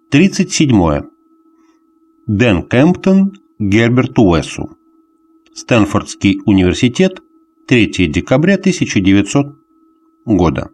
37. Дэн Кемптон Герберту Уэссу. Стэнфордский университет, 3 декабря 1900 года.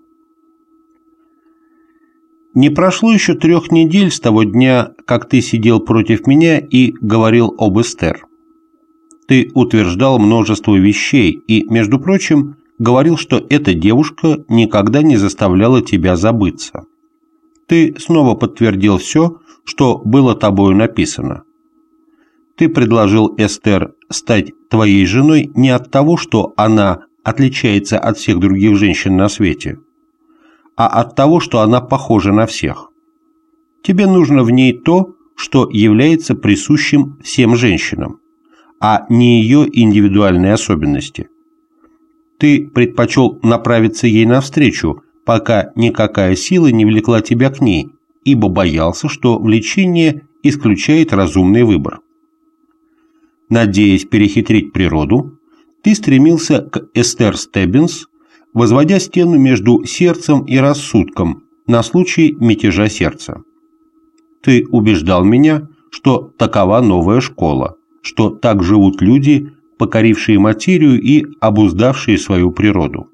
Не прошло еще 3 недель с того дня, как ты сидел против меня и говорил об Эстер. Ты утверждал множество вещей и, между прочим, говорил, что эта девушка никогда не заставляла тебя забыться. Ты снова подтвердил все, что было тобою написано. Ты предложил Эстер стать твоей женой не от того, что она отличается от всех других женщин на свете, а от того, что она похожа на всех. Тебе нужно в ней то, что является присущим всем женщинам, а не ее индивидуальные особенности. Ты предпочел направиться ей навстречу, пока никакая сила не влекла тебя к ней, ибо боялся, что влечение исключает разумный выбор. Надеясь перехитрить природу, ты стремился к Эстер Стеббинс, возводя стену между сердцем и рассудком на случай мятежа сердца. Ты убеждал меня, что такова новая школа, что так живут люди, покорившие материю и обуздавшие свою природу.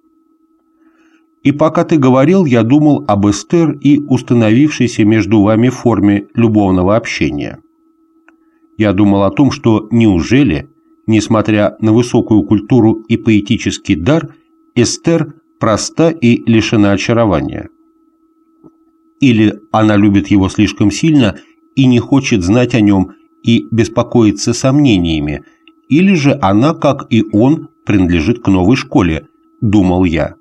И пока ты говорил, я думал об Эстер и установившейся между вами форме любовного общения. Я думал о том, что неужели, несмотря на высокую культуру и поэтический дар, Эстер проста и лишена очарования. Или она любит его слишком сильно и не хочет знать о нем и беспокоится сомнениями, или же она, как и он, принадлежит к новой школе, думал я.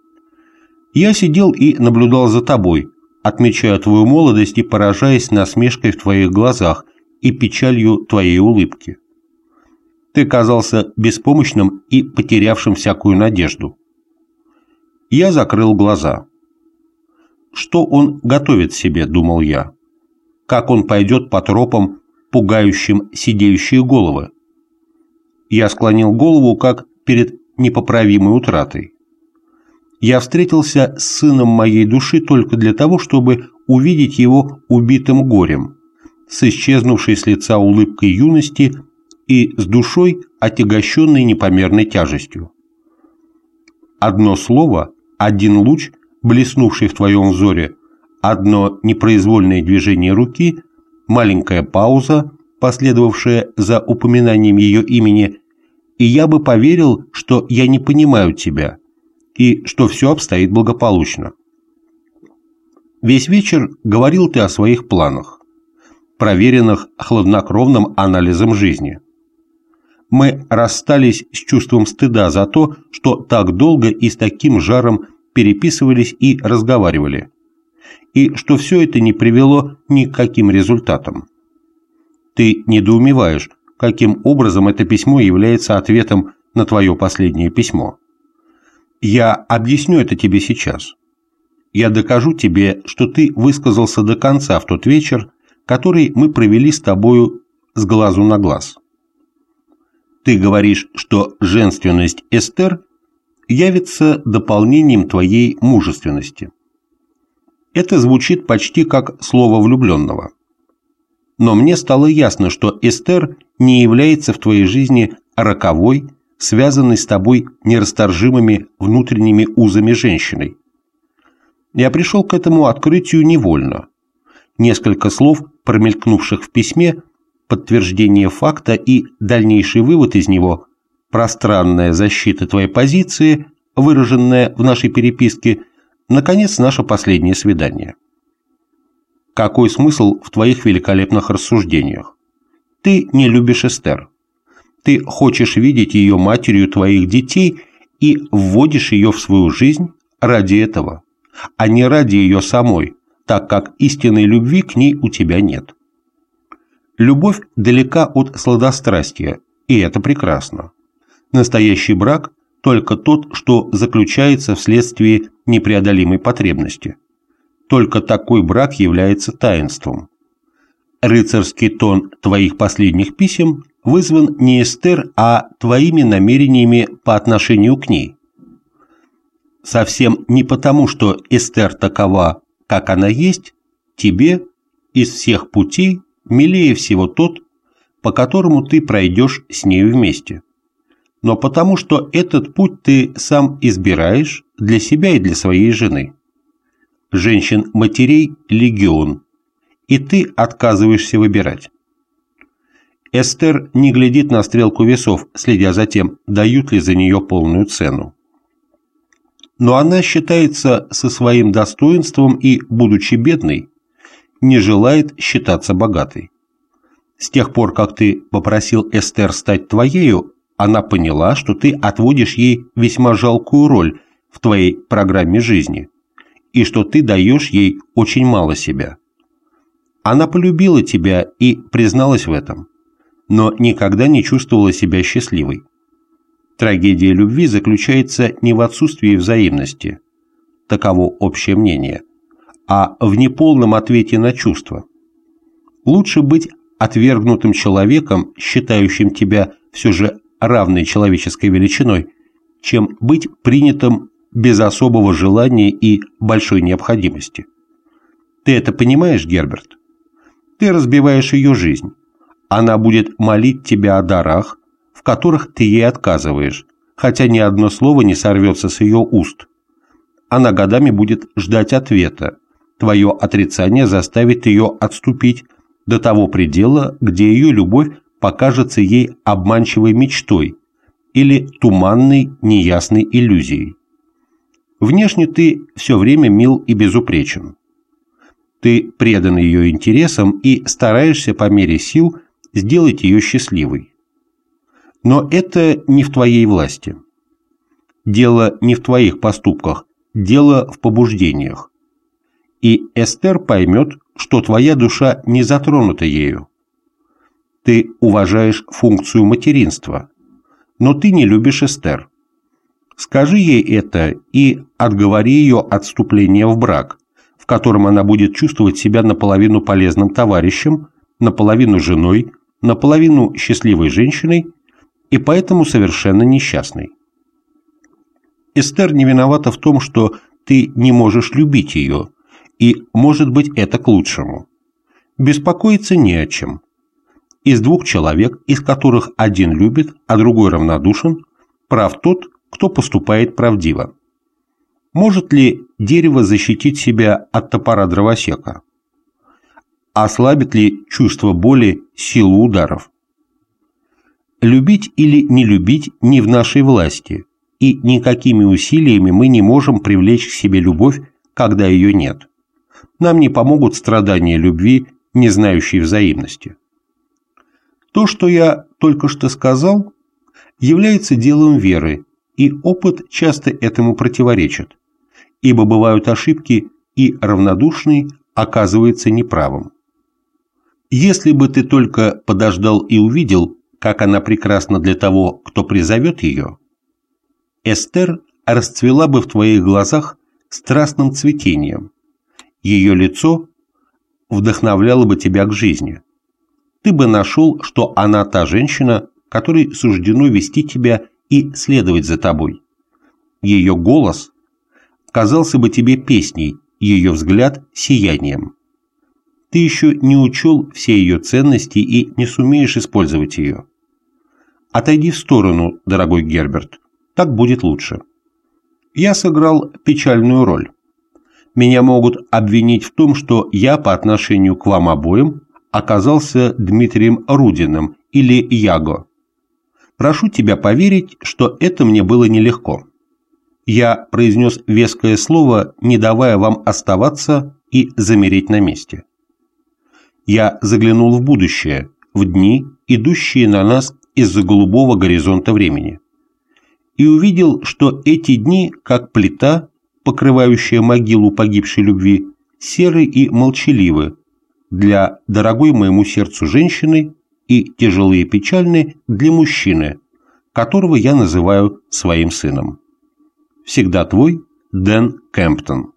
Я сидел и наблюдал за тобой, отмечая твою молодость и поражаясь насмешкой в твоих глазах и печалью твоей улыбки. Ты казался беспомощным и потерявшим всякую надежду. Я закрыл глаза. Что он готовит себе, думал я. Как он пойдет по тропам, пугающим сидеющие головы. Я склонил голову, как перед непоправимой утратой. Я встретился с сыном моей души только для того, чтобы увидеть его убитым горем, с исчезнувшей с лица улыбкой юности и с душой, отягощенной непомерной тяжестью. Одно слово, один луч, блеснувший в твоем взоре, одно непроизвольное движение руки, маленькая пауза, последовавшая за упоминанием ее имени, и я бы поверил, что я не понимаю тебя, и что все обстоит благополучно. Весь вечер говорил ты о своих планах, проверенных хладнокровным анализом жизни. Мы расстались с чувством стыда за то, что так долго и с таким жаром переписывались и разговаривали, и что все это не привело ни к каким результатам. Ты недоумеваешь, каким образом это письмо является ответом на твое последнее письмо. Я объясню это тебе сейчас. Я докажу тебе, что ты высказался до конца в тот вечер, который мы провели с тобою с глазу на глаз. Ты говоришь, что женственность Эстер явится дополнением твоей мужественности. Это звучит почти как слово влюбленного. Но мне стало ясно, что Эстер не является в твоей жизни роковой, связанной с тобой нерасторжимыми внутренними узами женщиной. Я пришел к этому открытию невольно. Несколько слов, промелькнувших в письме, подтверждение факта и дальнейший вывод из него, пространная защита твоей позиции, выраженная в нашей переписке, наконец, наше последнее свидание. Какой смысл в твоих великолепных рассуждениях? Ты не любишь Эстер. Ты хочешь видеть ее матерью твоих детей и вводишь ее в свою жизнь ради этого, а не ради ее самой, так как истинной любви к ней у тебя нет. Любовь далека от сладострастия, и это прекрасно. Настоящий брак – только тот, что заключается вследствие непреодолимой потребности. Только такой брак является таинством. Рыцарский тон твоих последних писем вызван не Эстер, а твоими намерениями по отношению к ней. Совсем не потому, что Эстер такова, как она есть, тебе из всех путей милее всего тот, по которому ты пройдешь с нею вместе, но потому что этот путь ты сам избираешь для себя и для своей жены. Женщин-матерей легион, и ты отказываешься выбирать. Эстер не глядит на стрелку весов, следя за тем, дают ли за нее полную цену. Но она считается со своим достоинством и, будучи бедной, не желает считаться богатой. С тех пор, как ты попросил Эстер стать твоею, она поняла, что ты отводишь ей весьма жалкую роль в твоей программе жизни, и что ты даешь ей очень мало себя. Она полюбила тебя и призналась в этом, но никогда не чувствовала себя счастливой. Трагедия любви заключается не в отсутствии взаимности, таково общее мнение, а в неполном ответе на чувства. Лучше быть отвергнутым человеком, считающим тебя все же равной человеческой величиной, чем быть принятым без особого желания и большой необходимости. Ты это понимаешь, Герберт? Ты разбиваешь ее жизнь. Она будет молить тебя о дарах, в которых ты ей отказываешь, хотя ни одно слово не сорвется с ее уст. Она годами будет ждать ответа. Твое отрицание заставит ее отступить до того предела, где ее любовь покажется ей обманчивой мечтой или туманной, неясной иллюзией. Внешне ты все время мил и безупречен. Ты предан ее интересам и стараешься по мере сил сделать ее счастливой. Но это не в твоей власти. Дело не в твоих поступках, дело в побуждениях. И Эстер поймет, что твоя душа не затронута ею. Ты уважаешь функцию материнства, но ты не любишь Эстер. Скажи ей это и отговори ее от вступления в брак, в котором она будет чувствовать себя наполовину полезным товарищем, наполовину женой, наполовину счастливой женщиной и поэтому совершенно несчастной. Эстер не виновата в том, что ты не можешь любить ее, и, может быть, это к лучшему. Беспокоиться не о чем. Из двух человек, из которых один любит, а другой равнодушен, прав тот, кто поступает правдиво. Может ли дерево защитить себя от топора дровосека? Ослабит ли чувство боли силу ударов? Любить или не любить не в нашей власти, и никакими усилиями мы не можем привлечь к себе любовь, когда ее нет. Нам не помогут страдания любви, не знающей взаимности. То, что я только что сказал, является делом веры, и опыт часто этому противоречит, ибо бывают ошибки, и равнодушный оказывается неправым. Если бы ты только подождал и увидел, как она прекрасна для того, кто призовет ее, Эстер расцвела бы в твоих глазах страстным цветением, ее лицо вдохновляло бы тебя к жизни. Ты бы нашел, что она та женщина, которой суждено вести тебя и следовать за тобой. Ее голос казался бы тебе песней, ее взгляд – сиянием. Ты еще не учел все ее ценности и не сумеешь использовать ее. Отойди в сторону, дорогой Герберт, так будет лучше. Я сыграл печальную роль. Меня могут обвинить в том, что я по отношению к вам обоим оказался Дмитрием Рудиным или Яго. Прошу тебя поверить, что это мне было нелегко. Я произнес веское слово, не давая вам оставаться и замереть на месте. Я заглянул в будущее, в дни, идущие на нас из-за голубого горизонта времени, и увидел, что эти дни, как плита, покрывающая могилу погибшей любви, серы и молчаливы для дорогой моему сердцу женщины и тяжелые и печальны для мужчины, которого я называю своим сыном. Всегда твой Дэн Кемптон.